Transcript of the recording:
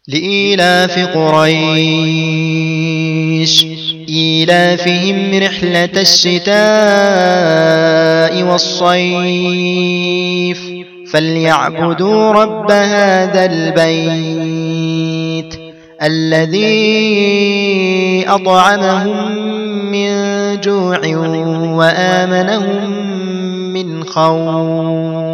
لإيلاف قريش إيلافهم رحلة الشتاء والصيف فليعبدوا رب هذا البيت الذي أطعمهم من جوع وآمنهم من خوف.